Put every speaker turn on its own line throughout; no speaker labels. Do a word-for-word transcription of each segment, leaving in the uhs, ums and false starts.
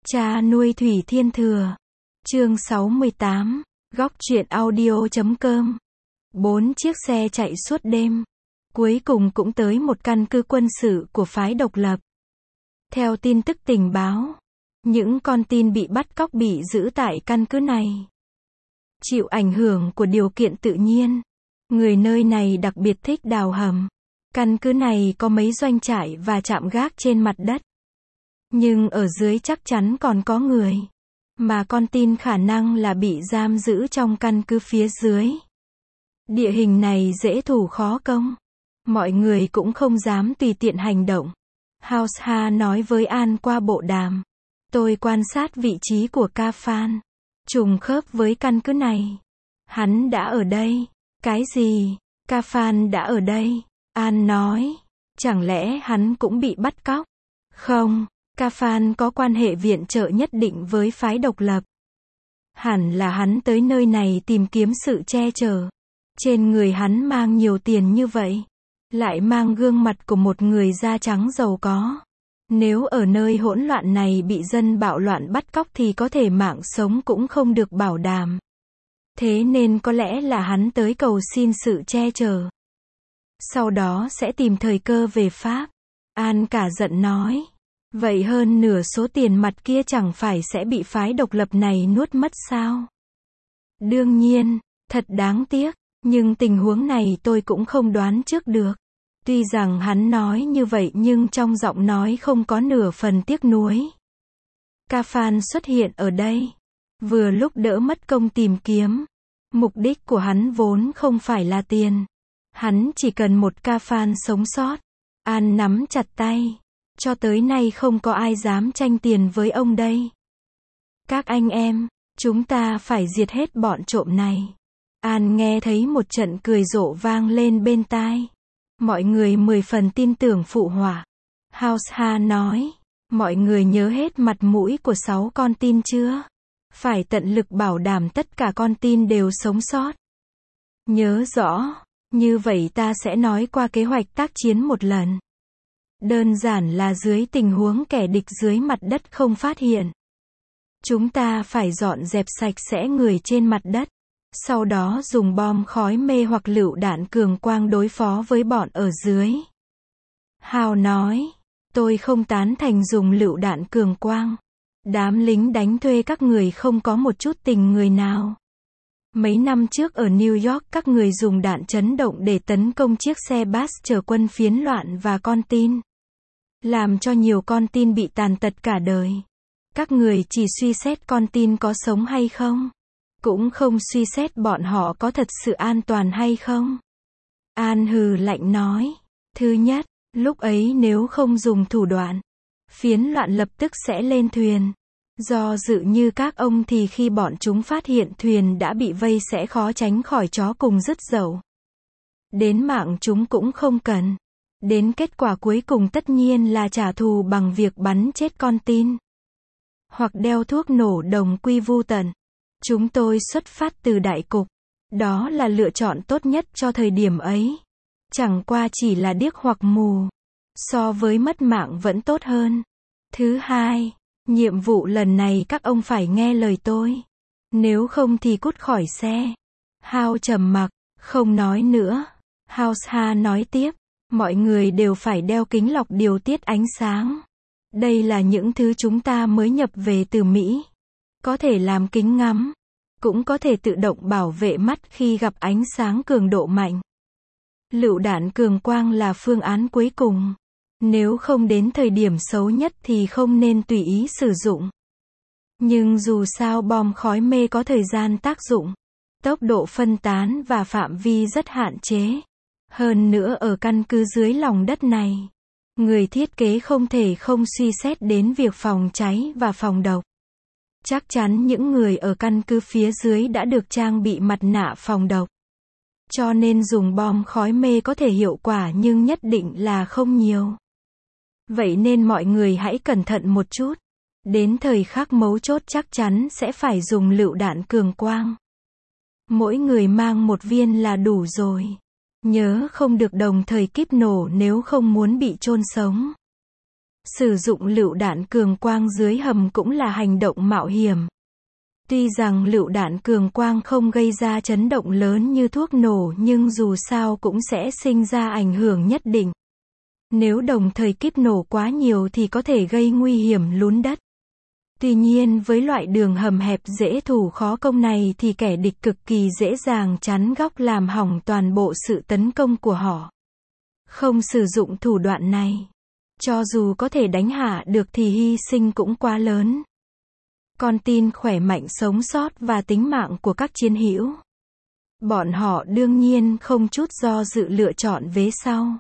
Cha nuôi Thủy Thiên Thừa. Chương sáu mươi tám. Góc truyện audio chấm com. Bốn chiếc xe chạy suốt đêm. Cuối cùng cũng tới một căn cứ quân sự của phái độc lập. Theo tin tức tình báo, những con tin bị bắt cóc bị giữ tại căn cứ này. Chịu ảnh hưởng của điều kiện tự nhiên, người nơi này đặc biệt thích đào hầm. Căn cứ này có mấy doanh trại và trạm gác trên mặt đất. Nhưng ở dưới chắc chắn còn có người. Mà con tin khả năng là bị giam giữ trong căn cứ phía dưới. Địa hình này dễ thủ khó công. Mọi người cũng không dám tùy tiện hành động. House Ha nói với An qua bộ đàm. Tôi quan sát vị trí của Ca Phan. Trùng khớp với căn cứ này. Hắn đã ở đây. Cái gì? Ca Phan đã ở đây. An nói. Chẳng lẽ hắn cũng bị bắt cóc? Không. Ca Phan có quan hệ viện trợ nhất định với phái độc lập. Hẳn là hắn tới nơi này tìm kiếm sự che chở. Trên người hắn mang nhiều tiền như vậy. Lại mang gương mặt của một người da trắng giàu có. Nếu ở nơi hỗn loạn này bị dân bạo loạn bắt cóc thì có thể mạng sống cũng không được bảo đảm. Thế nên có lẽ là hắn tới cầu xin sự che chở. Sau đó sẽ tìm thời cơ về Pháp. An cả giận nói. Vậy hơn nửa số tiền mặt kia chẳng phải sẽ bị phái độc lập này nuốt mất sao? Đương nhiên, thật đáng tiếc, nhưng tình huống này tôi cũng không đoán trước được. Tuy rằng hắn nói như vậy nhưng trong giọng nói không có nửa phần tiếc nuối. Ca Phan xuất hiện ở đây. Vừa lúc đỡ mất công tìm kiếm. Mục đích của hắn vốn không phải là tiền. Hắn chỉ cần một Ca Phan sống sót. An nắm chặt tay. Cho tới nay không có ai dám tranh tiền với ông đây. Các anh em, chúng ta phải diệt hết bọn trộm này. An nghe thấy một trận cười rộ vang lên bên tai. Mọi người mười phần tin tưởng phụ họa. House Ha nói, mọi người nhớ hết mặt mũi của sáu con tin chưa? Phải tận lực bảo đảm tất cả con tin đều sống sót. Nhớ rõ, như vậy ta sẽ nói qua kế hoạch tác chiến một lần. Đơn giản là dưới tình huống kẻ địch dưới mặt đất không phát hiện. Chúng ta phải dọn dẹp sạch sẽ người trên mặt đất. Sau đó dùng bom khói mê hoặc lựu đạn cường quang đối phó với bọn ở dưới. Hào nói, tôi không tán thành dùng lựu đạn cường quang. Đám lính đánh thuê các người không có một chút tình người nào. Mấy năm trước ở New York các người dùng đạn chấn động để tấn công chiếc xe bus chở quân phiến loạn và con tin. Làm cho nhiều con tin bị tàn tật cả đời. Các người chỉ suy xét con tin có sống hay không. Cũng không suy xét bọn họ có thật sự an toàn hay không. An hừ lạnh nói. Thứ nhất, lúc ấy nếu không dùng thủ đoạn, phiến loạn lập tức sẽ lên thuyền. Do dự như các ông thì khi bọn chúng phát hiện thuyền đã bị vây sẽ khó tránh khỏi chó cùng rứt dậu. Đến mạng chúng cũng không cần. Đến kết quả cuối cùng tất nhiên là trả thù bằng việc bắn chết con tin. Hoặc đeo thuốc nổ đồng quy vu tận. Chúng tôi xuất phát từ đại cục. Đó là lựa chọn tốt nhất cho thời điểm ấy. Chẳng qua chỉ là điếc hoặc mù. So với mất mạng vẫn tốt hơn. Thứ hai, nhiệm vụ lần này các ông phải nghe lời tôi. Nếu không thì cút khỏi xe. Hao trầm mặc, không nói nữa. House Ha nói tiếp. Mọi người đều phải đeo kính lọc điều tiết ánh sáng. Đây là những thứ chúng ta mới nhập về từ Mỹ. Có thể làm kính ngắm. Cũng có thể tự động bảo vệ mắt khi gặp ánh sáng cường độ mạnh. Lựu đạn cường quang là phương án cuối cùng. Nếu không đến thời điểm xấu nhất thì không nên tùy ý sử dụng. Nhưng dù sao bom khói mê có thời gian tác dụng, tốc độ phân tán và phạm vi rất hạn chế. Hơn nữa ở căn cứ dưới lòng đất này, người thiết kế không thể không suy xét đến việc phòng cháy và phòng độc. Chắc chắn những người ở căn cứ phía dưới đã được trang bị mặt nạ phòng độc. Cho nên dùng bom khói mê có thể hiệu quả nhưng nhất định là không nhiều. Vậy nên mọi người hãy cẩn thận một chút. Đến thời khắc mấu chốt chắc chắn sẽ phải dùng lựu đạn cường quang. Mỗi người mang một viên là đủ rồi. Nhớ không được đồng thời kíp nổ nếu không muốn bị chôn sống. Sử dụng lựu đạn cường quang dưới hầm cũng là hành động mạo hiểm. Tuy rằng lựu đạn cường quang không gây ra chấn động lớn như thuốc nổ nhưng dù sao cũng sẽ sinh ra ảnh hưởng nhất định. Nếu đồng thời kíp nổ quá nhiều thì có thể gây nguy hiểm lún đất. Tuy nhiên với loại đường hầm hẹp dễ thủ khó công này thì kẻ địch cực kỳ dễ dàng chắn góc làm hỏng toàn bộ sự tấn công của họ. Không sử dụng thủ đoạn này, cho dù có thể đánh hạ được thì hy sinh cũng quá lớn. Con tin khỏe mạnh sống sót và tính mạng của các chiến hữu. Bọn họ đương nhiên không chút do dự lựa chọn vế sau.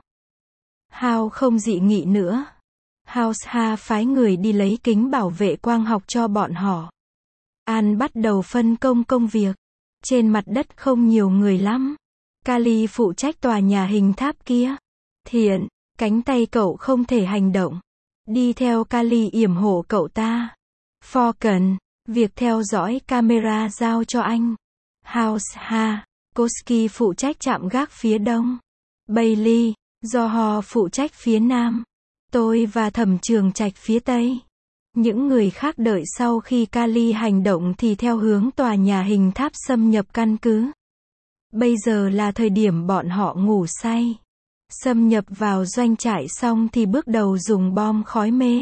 Hao không dị nghị nữa. House phái người đi lấy kính bảo vệ quang học cho bọn họ. An bắt đầu phân công công việc. Trên mặt đất không nhiều người lắm. Kali phụ trách tòa nhà hình tháp kia. Thiện, cánh tay cậu không thể hành động. Đi theo Kali yểm hộ cậu ta. Falcon, việc theo dõi camera giao cho anh. House Ha, Koski phụ trách trạm gác phía đông. Bailey, Johor phụ trách phía nam. Tôi và Thẩm Trường Trạch phía tây. Những người khác đợi sau khi Kali hành động thì theo hướng tòa nhà hình tháp xâm nhập căn cứ. Bây giờ là thời điểm bọn họ ngủ say. Xâm nhập vào doanh trại xong thì bước đầu dùng bom khói mê.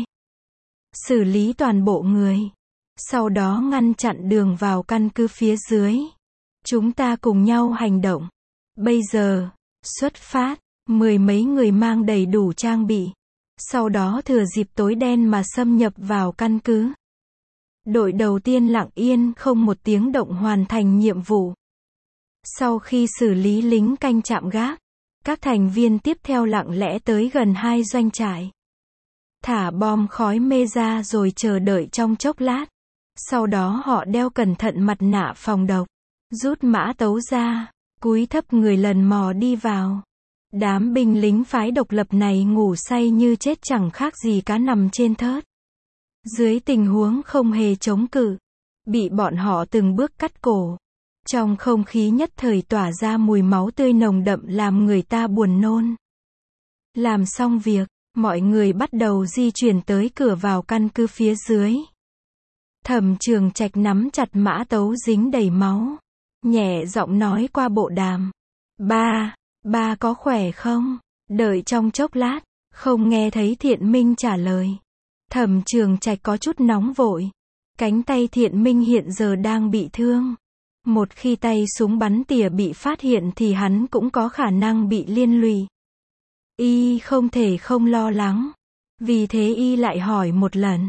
Xử lý toàn bộ người. Sau đó ngăn chặn đường vào căn cứ phía dưới. Chúng ta cùng nhau hành động. Bây giờ, xuất phát, mười mấy người mang đầy đủ trang bị. Sau đó thừa dịp tối đen mà xâm nhập vào căn cứ. Đội đầu tiên lặng yên không một tiếng động hoàn thành nhiệm vụ. Sau khi xử lý lính canh trạm gác, các thành viên tiếp theo lặng lẽ tới gần hai doanh trại. Thả bom khói mê ra rồi chờ đợi trong chốc lát. Sau đó họ đeo cẩn thận mặt nạ phòng độc. Rút mã tấu ra, cúi thấp người lần mò đi vào. Đám binh lính phái độc lập này ngủ say như chết chẳng khác gì cá nằm trên thớt. Dưới tình huống không hề chống cự, bị bọn họ từng bước cắt cổ. Trong không khí nhất thời tỏa ra mùi máu tươi nồng đậm làm người ta buồn nôn. Làm xong việc, mọi người bắt đầu di chuyển tới cửa vào căn cứ phía dưới. Thẩm Trường Trạch nắm chặt mã tấu dính đầy máu. Nhẹ giọng nói qua bộ đàm. Ba, ba có khỏe không? Đợi trong chốc lát, không nghe thấy Thiện Minh trả lời. Thẩm Trường Trạch có chút nóng vội. Cánh tay Thiện Minh hiện giờ đang bị thương. Một khi tay súng bắn tỉa bị phát hiện thì hắn cũng có khả năng bị liên lụy. Y không thể không lo lắng. Vì thế Y lại hỏi một lần.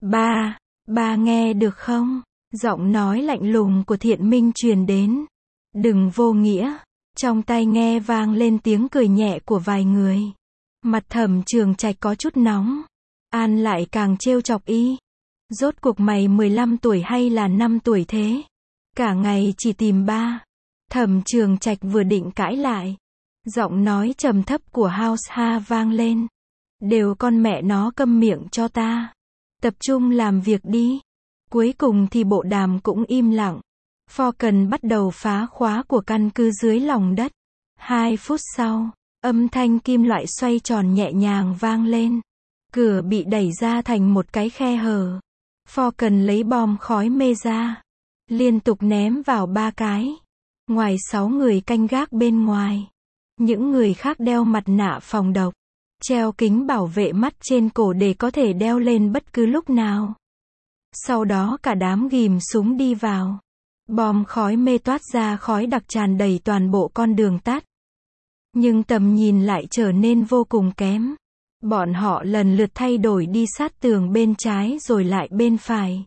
Ba, ba nghe được không? Giọng nói lạnh lùng của Thiện Minh truyền đến. Đừng vô nghĩa. Trong tai nghe vang lên tiếng cười nhẹ của vài người. Mặt Thẩm Trường Trạch có chút nóng. An lại càng trêu chọc Y. Rốt cuộc mày mười lăm tuổi hay là năm tuổi thế? Cả ngày chỉ tìm ba. Thẩm Trường Trạch vừa định cãi lại. Giọng nói trầm thấp của House Ha vang lên. Đều con mẹ nó câm miệng cho ta. Tập trung làm việc đi. Cuối cùng thì bộ đàm cũng im lặng. Falcon bắt đầu phá khóa của căn cứ dưới lòng đất. Hai phút sau, âm thanh kim loại xoay tròn nhẹ nhàng vang lên. Cửa bị đẩy ra thành một cái khe hở. Falcon lấy bom khói mê ra. Liên tục ném vào ba cái. Ngoài sáu người canh gác bên ngoài. Những người khác đeo mặt nạ phòng độc. Treo kính bảo vệ mắt trên cổ để có thể đeo lên bất cứ lúc nào. Sau đó cả đám ghìm súng đi vào. Bom khói mê toát ra khói đặc tràn đầy toàn bộ con đường tắt. Nhưng tầm nhìn lại trở nên vô cùng kém. Bọn họ lần lượt thay đổi đi sát tường bên trái rồi lại bên phải.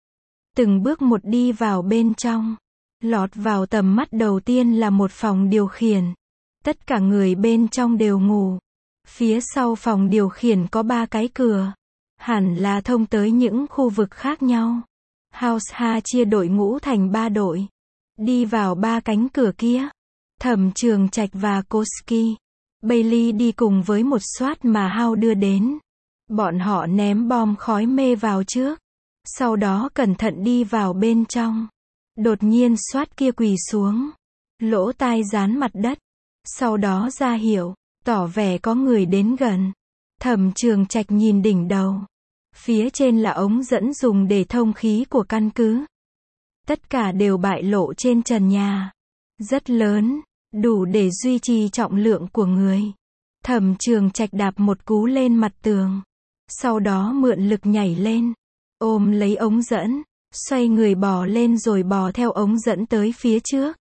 Từng bước một đi vào bên trong. Lọt vào tầm mắt đầu tiên là một phòng điều khiển. Tất cả người bên trong đều ngủ. Phía sau phòng điều khiển có ba cái cửa. Hẳn là thông tới những khu vực khác nhau. House Ha chia đội ngũ thành ba đội. Đi vào ba cánh cửa kia. Thẩm Trường Trạch và Koski. Bailey đi cùng với một SWAT mà Hao đưa đến. Bọn họ ném bom khói mê vào trước. Sau đó cẩn thận đi vào bên trong. Đột nhiên SWAT kia quỳ xuống. Lỗ tai dán mặt đất. Sau đó ra hiệu, tỏ vẻ có người đến gần. Thẩm Trường Trạch nhìn đỉnh đầu. Phía trên là ống dẫn dùng để thông khí của căn cứ. Tất cả đều bại lộ trên trần nhà. Rất lớn, đủ để duy trì trọng lượng của người. Thẩm Trường Trạch đạp một cú lên mặt tường. Sau đó mượn lực nhảy lên. Ôm lấy ống dẫn. Xoay người bò lên rồi bò theo ống dẫn tới phía trước.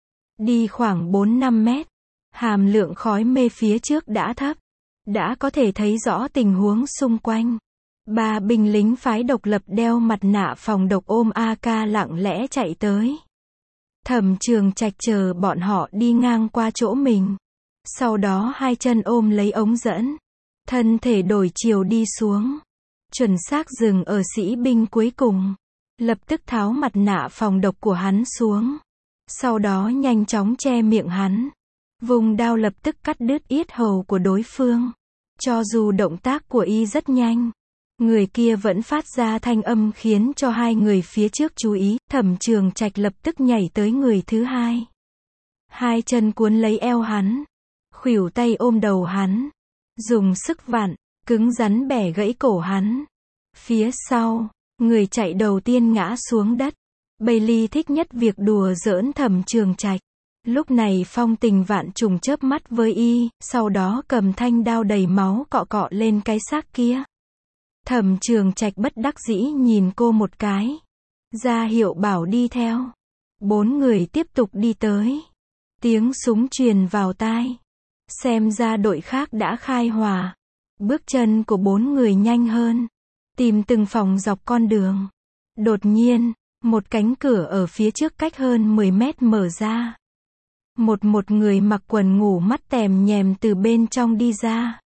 Đi khoảng bốn năm mét. Hàm lượng khói mê phía trước đã thấp. Đã có thể thấy rõ tình huống xung quanh. Ba binh lính phái độc lập đeo mặt nạ phòng độc ôm a ca lặng lẽ chạy tới. Thẩm Trường Trạch chờ bọn họ đi ngang qua chỗ mình. Sau đó hai chân ôm lấy ống dẫn. Thân thể đổi chiều đi xuống. Chuẩn xác dừng ở sĩ binh cuối cùng. Lập tức tháo mặt nạ phòng độc của hắn xuống. Sau đó nhanh chóng che miệng hắn. Vùng đao lập tức cắt đứt yết hầu của đối phương. Cho dù động tác của y rất nhanh, người kia vẫn phát ra thanh âm khiến cho hai người phía trước chú ý. Thẩm Trường Trạch lập tức nhảy tới người thứ hai. Hai chân cuốn lấy eo hắn. Khuỷu tay ôm đầu hắn. Dùng sức vặn, cứng rắn bẻ gãy cổ hắn. Phía sau, người chạy đầu tiên ngã xuống đất. Bailey thích nhất việc đùa giỡn Thẩm Trường Trạch. Lúc này phong tình vạn trùng chớp mắt với y, sau đó cầm thanh đao đầy máu cọ cọ lên cái xác kia. Thẩm Trường Trạch bất đắc dĩ nhìn cô một cái. Ra hiệu bảo đi theo. Bốn người tiếp tục đi tới. Tiếng súng truyền vào tai. Xem ra đội khác đã khai hỏa. Bước chân của bốn người nhanh hơn. Tìm từng phòng dọc con đường. Đột nhiên, một cánh cửa ở phía trước cách hơn mười mét mở ra. Một một người mặc quần ngủ mắt tèm nhèm từ bên trong đi ra.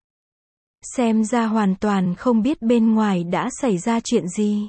Xem ra hoàn toàn không biết bên ngoài đã xảy ra chuyện gì.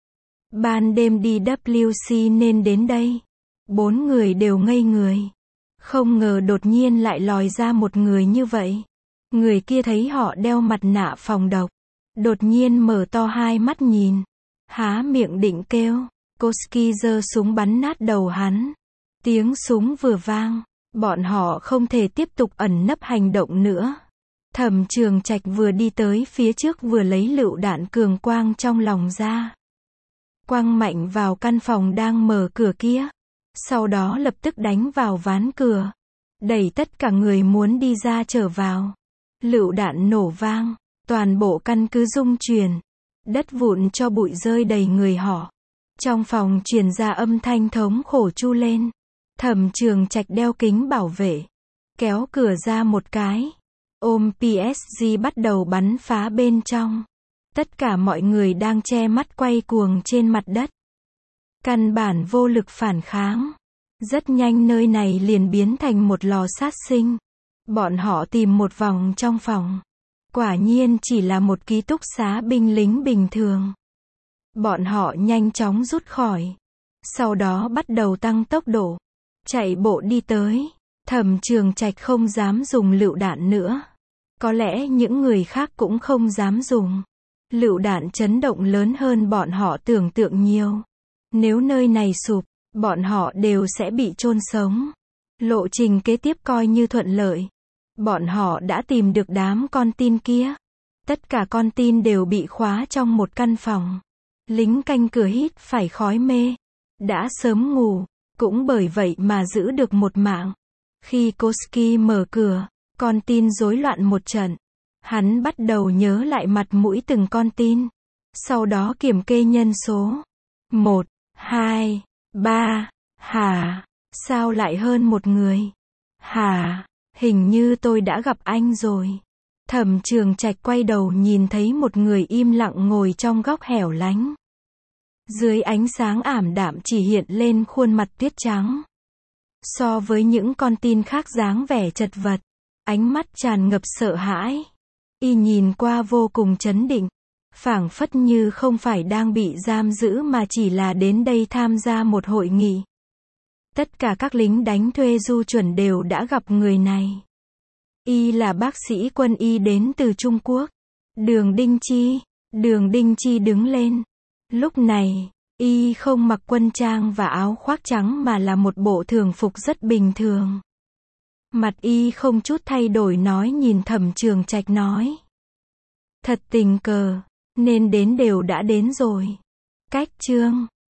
Ban đêm đi W C nên đến đây. Bốn người đều ngây người. Không ngờ đột nhiên lại lòi ra một người như vậy. Người kia thấy họ đeo mặt nạ phòng độc. Đột nhiên mở to hai mắt nhìn. Há miệng định kêu. Koski giơ súng bắn nát đầu hắn. Tiếng súng vừa vang. Bọn họ không thể tiếp tục ẩn nấp hành động nữa. Thẩm Trường Trạch vừa đi tới phía trước vừa lấy lựu đạn cường quang trong lòng ra. Quang mạnh vào căn phòng đang mở cửa kia. Sau đó lập tức đánh vào ván cửa. Đẩy tất cả người muốn đi ra trở vào. Lựu đạn nổ vang. Toàn bộ căn cứ rung chuyển. Đất vụn cho bụi rơi đầy người họ. Trong phòng truyền ra âm thanh thống khổ chu lên. Thẩm Trường Trạch đeo kính bảo vệ. Kéo cửa ra một cái. Ôm pê ét giê bắt đầu bắn phá bên trong. Tất cả mọi người đang che mắt quay cuồng trên mặt đất. Căn bản vô lực phản kháng. Rất nhanh nơi này liền biến thành một lò sát sinh. Bọn họ tìm một vòng trong phòng. Quả nhiên chỉ là một ký túc xá binh lính bình thường. Bọn họ nhanh chóng rút khỏi. Sau đó bắt đầu tăng tốc độ. Chạy bộ đi tới. Thẩm Trường Trạch không dám dùng lựu đạn nữa. Có lẽ những người khác cũng không dám dùng. Lựu đạn chấn động lớn hơn bọn họ tưởng tượng nhiều. Nếu nơi này sụp, bọn họ đều sẽ bị chôn sống. Lộ trình kế tiếp coi như thuận lợi. Bọn họ đã tìm được đám con tin kia. Tất cả con tin đều bị khóa trong một căn phòng. Lính canh cửa hít phải khói mê. Đã sớm ngủ, cũng bởi vậy mà giữ được một mạng. Khi Koski mở cửa, con tin rối loạn một trận. Hắn bắt đầu nhớ lại mặt mũi từng con tin. Sau đó kiểm kê nhân số. Một, hai, ba, hả? Sao lại hơn một người? Hả? Hình như tôi đã gặp anh rồi. Thẩm Trường Trạch quay đầu nhìn thấy một người im lặng ngồi trong góc hẻo lánh. Dưới ánh sáng ảm đạm chỉ hiện lên khuôn mặt tuyết trắng. So với những con tin khác dáng vẻ chật vật, ánh mắt tràn ngập sợ hãi. Y nhìn qua vô cùng trấn định, phảng phất như không phải đang bị giam giữ mà chỉ là đến đây tham gia một hội nghị. Tất cả các lính đánh thuê du chuẩn đều đã gặp người này. Y là bác sĩ quân y đến từ Trung Quốc. Đường Đinh Chi. Đường Đinh Chi đứng lên. Lúc này, y không mặc quân trang và áo khoác trắng mà là một bộ thường phục rất bình thường. Mặt y không chút thay đổi nói nhìn Thẩm Trường Trạch nói. Thật tình cờ, nên đến đều đã đến rồi. Cách chương